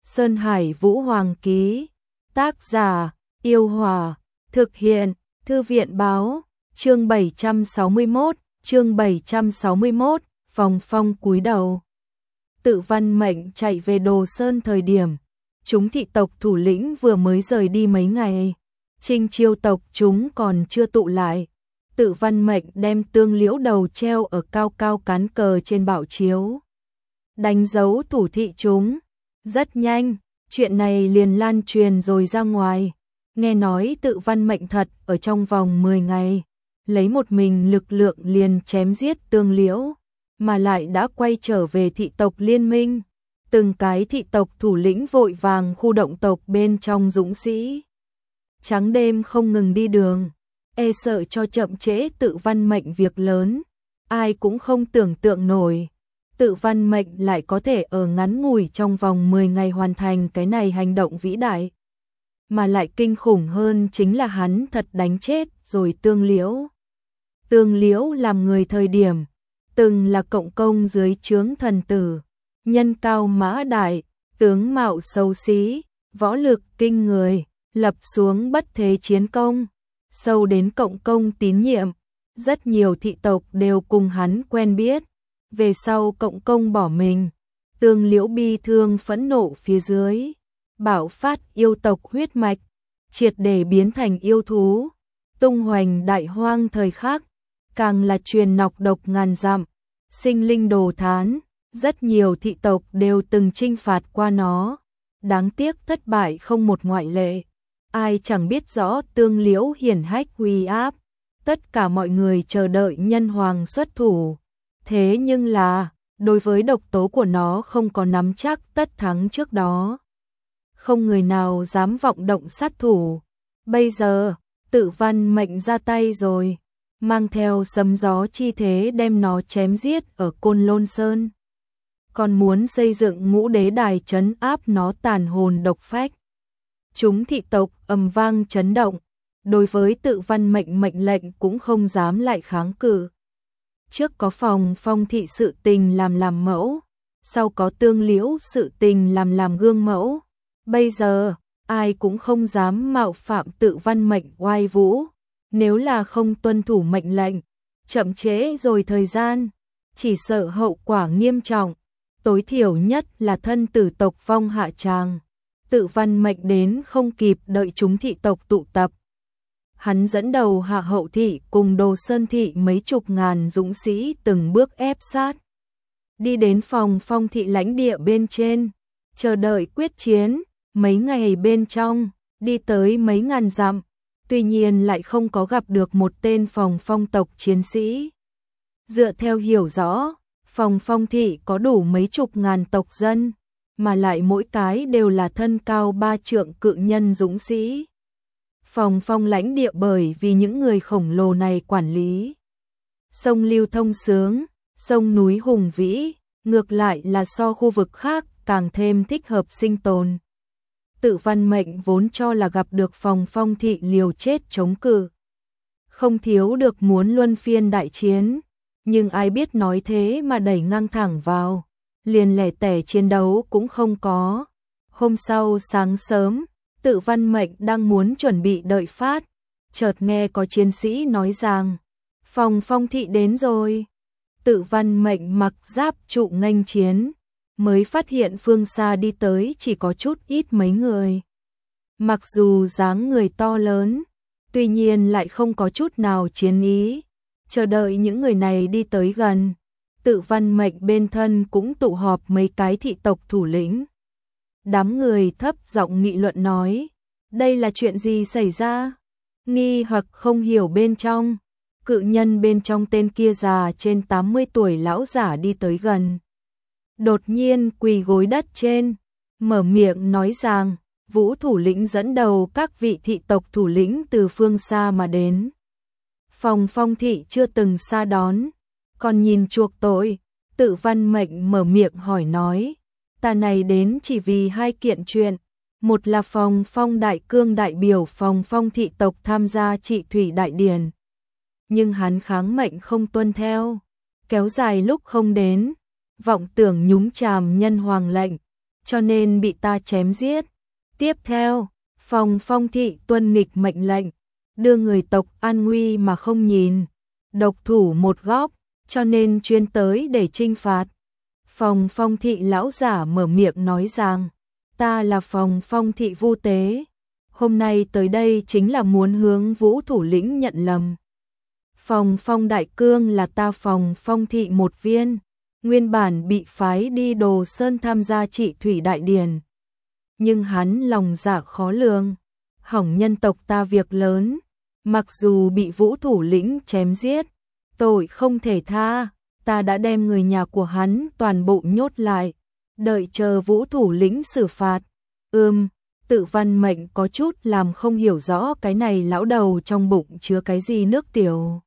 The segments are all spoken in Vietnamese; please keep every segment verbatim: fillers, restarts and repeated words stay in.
Sơn Hải Vũ Hoàng ký. Tác giả: Yêu Hòa. Thực hiện: Thư viện báo. Chương bảy trăm sáu mươi mốt, chương bảy trăm sáu mươi mốt, Phòng Phong cúi đầu. Tự Văn Mệnh chạy về Đồ Sơn thời điểm chúng thị tộc thủ lĩnh vừa mới rời đi mấy ngày, Trinh Chiêu tộc chúng còn chưa tụ lại. Tự Văn Mệnh đem Tương Liễu đầu treo ở cao cao cán cờ trên bảo chiếu, đánh dấu thủ thị chúng. Rất nhanh, chuyện này liền lan truyền rồi ra ngoài. Nghe nói Tự Văn Mệnh thật ở trong vòng mười ngày, lấy một mình lực lượng liền chém giết Tương Liễu, mà lại đã quay trở về thị tộc liên minh. Từng cái thị tộc thủ lĩnh vội vàng khu động tộc bên trong dũng sĩ, trắng đêm không ngừng đi đường, e sợ cho chậm trễ Tự Văn Mệnh việc lớn. Ai cũng không tưởng tượng nổi Tự Văn Mệnh lại có thể ở ngắn ngủi trong vòng mười ngày hoàn thành cái này hành động vĩ đại. Mà lại kinh khủng hơn chính là hắn thật đánh chết rồi Tương Liễu. Tương Liễu làm người thời điểm từng là cộng công dưới trướng thần tử, nhân cao mã đại, tướng mạo xấu xí, võ lực kinh người, lập xuống bất thế chiến công, sâu đến cộng công tín nhiệm. Rất nhiều thị tộc đều cùng hắn quen biết. Về sau cộng công bỏ mình, Tương Liễu bi thương phẫn nộ phía dưới, bạo phát yêu tộc huyết mạch, triệt để biến thành yêu thú, tung hoành đại hoang thời khắc, càng là truyền nọc độc ngàn dặm, sinh linh đồ thán. Rất nhiều thị tộc đều từng chinh phạt qua nó, đáng tiếc thất bại không một ngoại lệ. Ai chẳng biết rõ Tương Liễu hiển hách uy áp, tất cả mọi người chờ đợi nhân hoàng xuất thủ. Thế nhưng là, đối với độc tố của nó không có nắm chắc tất thắng trước đó, không người nào dám vọng động sát thủ. Bây giờ, Tự Văn Mệnh ra tay rồi, mang theo sấm gió chi thế đem nó chém giết ở Côn Lôn Sơn, còn muốn xây dựng ngũ đế đài trấn áp nó tàn hồn độc phách. Chúng thị tộc ầm vang chấn động, đối với Tự Văn Mệnh mệnh lệnh cũng không dám lại kháng cự. Trước có Phòng Phong thị sự tình làm làm mẫu, sau có Tương Liễu sự tình làm làm gương mẫu. Bây giờ, ai cũng không dám mạo phạm Tự Văn Mệnh oai vũ. Nếu là không tuân thủ mệnh lệnh, chậm trễ rồi thời gian, chỉ sợ hậu quả nghiêm trọng, tối thiểu nhất là thân tử tộc vong hạ tràng. Tự Văn Mệnh đến không kịp đợi chúng thị tộc tụ tập, hắn dẫn đầu Hạ Hậu thị cùng Đồ Sơn thị mấy chục ngàn dũng sĩ từng bước ép sát, đi đến Phòng Phong thị lãnh địa bên trên, chờ đợi quyết chiến. Mấy ngày bên trong, đi tới mấy ngàn dặm, tuy nhiên lại không có gặp được một tên Phòng Phong tộc chiến sĩ. Dựa theo hiểu rõ, Phòng Phong thị có đủ mấy chục ngàn tộc dân, mà lại mỗi cái đều là thân cao ba trượng cự nhân dũng sĩ. Phòng Phong lãnh địa bởi vì những người khổng lồ này quản lý, sông lưu thông sướng, sông núi hùng vĩ, ngược lại là so khu vực khác càng thêm thích hợp sinh tồn. Tự Văn Mệnh vốn cho là gặp được Phòng Phong thị liều chết chống cự, không thiếu được muốn luân phiên đại chiến, nhưng ai biết nói thế mà đẩy ngang thẳng vào, liền lẻ tẻ chiến đấu cũng không có. Hôm sau sáng sớm, Tự Văn Mệnh đang muốn chuẩn bị đợi phát, chợt nghe có chiến sĩ nói rằng Phòng Phong thị đến rồi. Tự Văn Mệnh mặc giáp trụ nghênh chiến, mới phát hiện phương xa đi tới chỉ có chút ít mấy người. Mặc dù dáng người to lớn, tuy nhiên lại không có chút nào chiến ý. Chờ đợi những người này đi tới gần, Tự Văn Mệnh bên thân cũng tụ họp mấy cái thị tộc thủ lĩnh. Đám người thấp giọng nghị luận nói, đây là chuyện gì xảy ra? Nghi hoặc không hiểu bên trong, cự nhân bên trong tên kia già trên tám mươi tuổi lão giả đi tới gần. Đột nhiên quỳ gối đất trên, mở miệng nói rằng, Vũ thủ lĩnh dẫn đầu các vị thị tộc thủ lĩnh từ phương xa mà đến. Phòng Phong thị chưa từng xa đón, còn nhìn chuộc tội. Tự Văn Mệnh mở miệng hỏi nói, ta này đến chỉ vì hai kiện chuyện, một là Phòng Phong đại cương đại biểu Phòng Phong thị tộc tham gia trị thủy đại điển, nhưng hắn kháng mệnh không tuân theo, kéo dài lúc không đến, vọng tưởng nhúng chàm nhân hoàng lệnh, cho nên bị ta chém giết. Tiếp theo, Phòng Phong thị tuân nghịch mệnh lệnh, đưa người tộc an nguy mà không nhìn, độc thủ một góc, cho nên chuyên tới để trinh phạt. Phòng Phong thị lão giả mở miệng nói rằng, ta là Phòng Phong thị Vu Tế, hôm nay tới đây chính là muốn hướng Vũ thủ lĩnh nhận lầm. Phòng Phong Đại Cương là ta Phòng Phong thị một viên, nguyên bản bị phái đi Đồ Sơn tham gia trị thủy đại điển. Nhưng hắn lòng dạ khó lường, hỏng nhân tộc ta việc lớn, mặc dù bị Vũ thủ lĩnh chém giết, tội không thể tha, ta đã đem người nhà của hắn toàn bộ nhốt lại, đợi chờ Vũ thủ lĩnh xử phạt. Ừm, Tự Văn Mệnh có chút làm không hiểu rõ cái này lão đầu trong bụng chứa cái gì nước tiểu.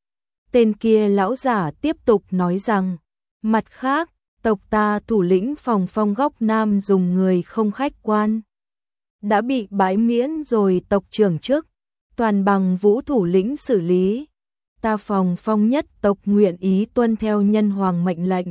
Tên kia lão giả tiếp tục nói rằng, mặt khác, tộc ta thủ lĩnh Phòng Phong góc Nam dùng người không khách quan, đã bị bãi miễn rồi tộc trưởng chức, toàn bằng Vũ thủ lĩnh xử lý. Ta Phòng Phong nhất tộc nguyện ý tuân theo nhân hoàng mệnh lệnh,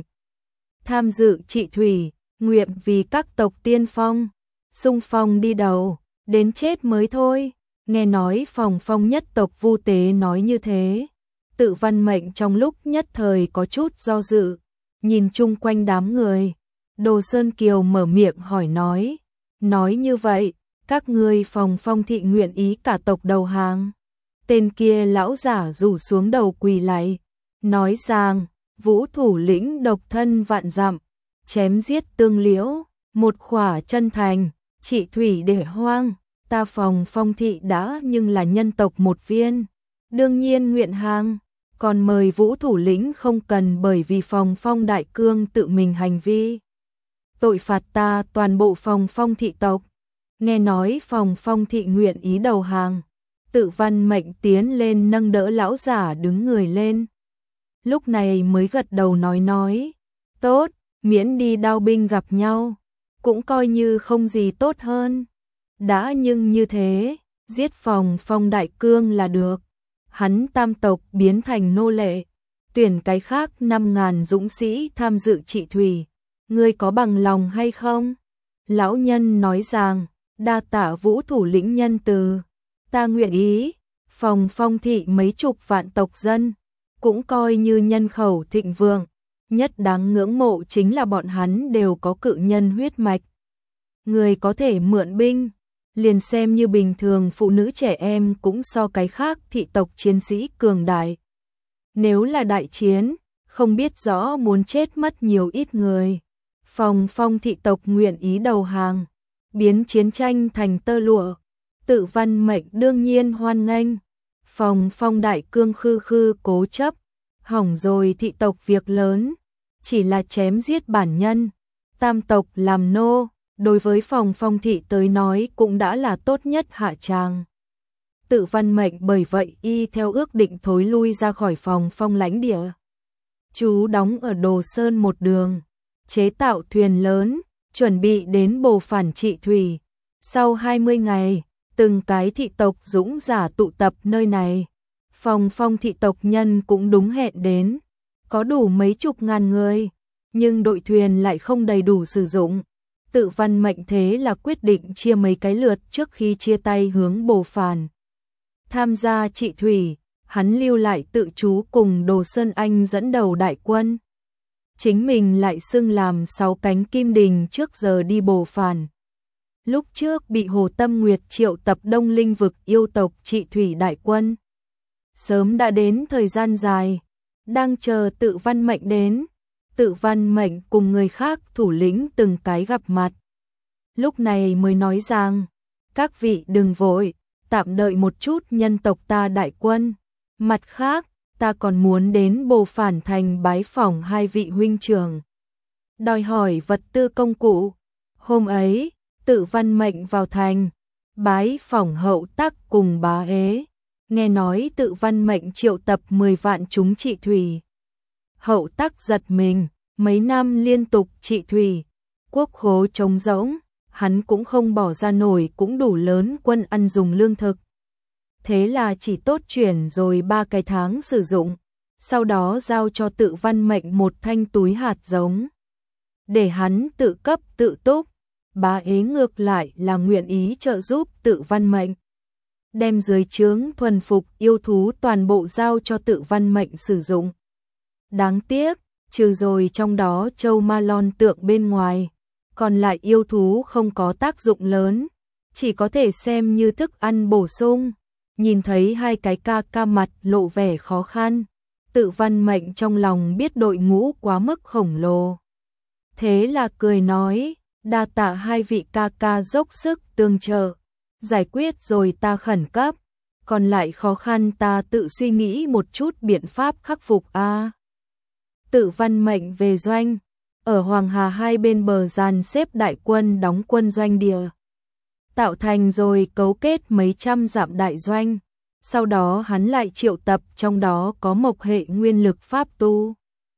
tham dự trị thủy, nguyện vì các tộc tiên phong, xung phong đi đầu, đến chết mới thôi. Nghe nói Phòng Phong nhất tộc Vu Tế nói như thế, Tự Văn Mệnh trong lúc nhất thời có chút do dự, nhìn chung quanh đám người. Đồ Sơn Kiều mở miệng hỏi nói, nói như vậy, các ngươi Phòng Phong thị nguyện ý cả tộc đầu hàng. Tên kia lão giả rủ xuống đầu quỳ lạy, nói rằng, Vũ thủ lĩnh độc thân vạn dặm, chém giết tương liễu, một khỏa chân thành, trị thủy để hoang, ta Phòng Phong thị đã nhưng là nhân tộc một viên, đương nhiên nguyện hàng, còn mời Vũ thủ lĩnh không cần bởi vì Phòng Phong Đại Cương tự mình hành vi tội phạt ta toàn bộ Phòng Phong thị tộc. Nghe nói Phòng Phong thị nguyện ý đầu hàng, Tự Văn Mệnh tiến lên nâng đỡ lão giả đứng người lên. Lúc này mới gật đầu nói nói, tốt, miễn đi đao binh gặp nhau, cũng coi như không gì tốt hơn. Đã nhưng như thế, giết Phòng Phong Đại Cương là được. Hắn tam tộc biến thành nô lệ, tuyển cái khác năm ngàn dũng sĩ tham dự trị thủy, ngươi có bằng lòng hay không? Lão nhân nói rằng, đa tạ Vũ thủ lĩnh nhân từ, ta nguyện ý. Phòng Phong thị mấy chục vạn tộc dân, cũng coi như nhân khẩu thịnh vượng, nhất đáng ngưỡng mộ chính là bọn hắn đều có cự nhân huyết mạch. Người có thể mượn binh, liền xem như bình thường phụ nữ trẻ em cũng so cái khác thị tộc chiến sĩ cường đại. Nếu là đại chiến, không biết rõ muốn chết mất nhiều ít người. Phòng Phong thị tộc nguyện ý đầu hàng, biến chiến tranh thành tơ lụa. Tự Văn Mệnh đương nhiên hoan nghênh. Phòng Phong Đại Cương khư khư cố chấp, hỏng rồi thị tộc việc lớn, chỉ là chém giết bản nhân, tam tộc làm nô, đối với Phòng Phong thị tới nói cũng đã là tốt nhất hạ tràng. Tự Văn Mệnh bởi vậy y theo ước định thối lui ra khỏi Phòng Phong lãnh địa. Chú đóng ở Đồ Sơn một đường, chế tạo thuyền lớn, chuẩn bị đến bồ phản trị thủy. Sau hai mươi ngày, từng cái thị tộc dũng giả tụ tập nơi này. Phòng Phong thị tộc nhân cũng đúng hẹn đến, có đủ mấy chục ngàn người, nhưng đội thuyền lại không đầy đủ sử dụng. Tự Văn Mệnh thế là quyết định chia mấy cái lượt trước khi chia tay hướng bồ phản. Tham gia trị thủy, hắn lưu lại tự trú cùng Đồ Sơn Anh dẫn đầu đại quân. Chính mình lại xưng làm sáu cánh kim đình trước giờ đi bồ phản. Lúc trước bị Hồ Tâm Nguyệt triệu tập Đông Linh vực yêu tộc trị thủy đại quân. Sớm đã đến thời gian dài, đang chờ Tự Văn Mệnh đến. Tự Văn Mệnh cùng người khác thủ lĩnh từng cái gặp mặt. Lúc này mới nói rằng, các vị đừng vội, tạm đợi một chút nhân tộc ta đại quân. Mặt khác, ta còn muốn đến bồ phản thành bái phỏng hai vị huynh trưởng, đòi hỏi vật tư công cụ. Hôm ấy, Tự Văn Mệnh vào thành, bái phỏng Hậu Tắc cùng Bá Ế. Nghe nói Tự Văn Mệnh triệu tập mười vạn chúng trị thủy. Hậu Tắc giật mình, mấy năm liên tục trị thủy, quốc khố trống rỗng, hắn cũng không bỏ ra nổi cũng đủ lớn quân ăn dùng lương thực. Thế là chỉ tốt chuyển rồi ba cái tháng sử dụng, sau đó giao cho Tự Văn Mệnh một thanh túi hạt giống, để hắn tự cấp tự túc. bá ế ngược lại là nguyện ý trợ giúp Tự Văn Mệnh. Đem dưới trướng thuần phục yêu thú toàn bộ giao cho Tự Văn Mệnh sử dụng. Đáng tiếc, trừ rồi trong đó châu ma lon tượng bên ngoài, còn lại yêu thú không có tác dụng lớn, chỉ có thể xem như thức ăn bổ sung. Nhìn thấy hai cái ca ca mặt lộ vẻ khó khăn, Tự Văn Mệnh trong lòng biết đội ngũ quá mức khổng lồ. Thế là cười nói, đa tạ hai vị ca ca dốc sức tương trợ, giải quyết rồi ta khẩn cấp, còn lại khó khăn ta tự suy nghĩ một chút biện pháp khắc phục a. À. Tự Văn Mệnh về doanh, ở Hoàng Hà hai bên bờ dàn xếp đại quân đóng quân doanh địa, tạo thành rồi cấu kết mấy trăm dặm đại doanh. Sau đó hắn lại triệu tập trong đó có mộc hệ nguyên lực pháp tu,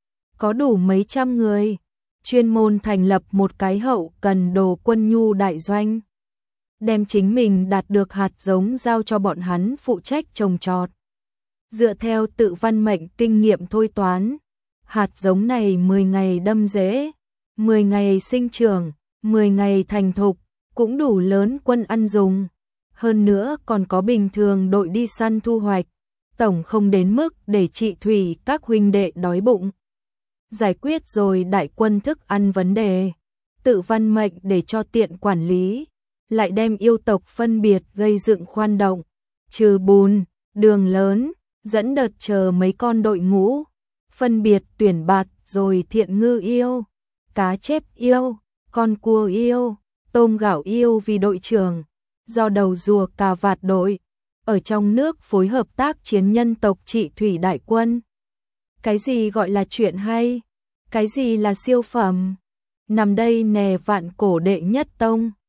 có đủ mấy trăm người, chuyên môn thành lập một cái hậu cần đồ quân nhu đại doanh, đem chính mình đạt được hạt giống giao cho bọn hắn phụ trách trồng trọt. Dựa theo Tự Văn Mệnh kinh nghiệm thôi toán, hạt giống này mười ngày đâm rễ, mười ngày sinh trưởng, mười ngày thành thục, cũng đủ lớn quân ăn dùng. Hơn nữa còn có bình thường đội đi săn thu hoạch, tổng không đến mức để trị thủy các huynh đệ đói bụng. Giải quyết rồi đại quân thức ăn vấn đề, Tự Văn Mệnh để cho tiện quản lý, lại đem yêu tộc phân biệt gây dựng khoan động, trừ bùn, đường lớn, dẫn đợt chờ mấy con đội ngũ, phân biệt tuyển bạt rồi thiện ngư yêu, cá chép yêu, con cua yêu, tôm gạo yêu vì đội trưởng, do đầu rùa cà vạt đội, ở trong nước phối hợp tác chiến nhân tộc trị thủy đại quân. Cái gì gọi là chuyện hay? Cái gì là siêu phẩm? Nằm đây nè vạn cổ đệ nhất tông.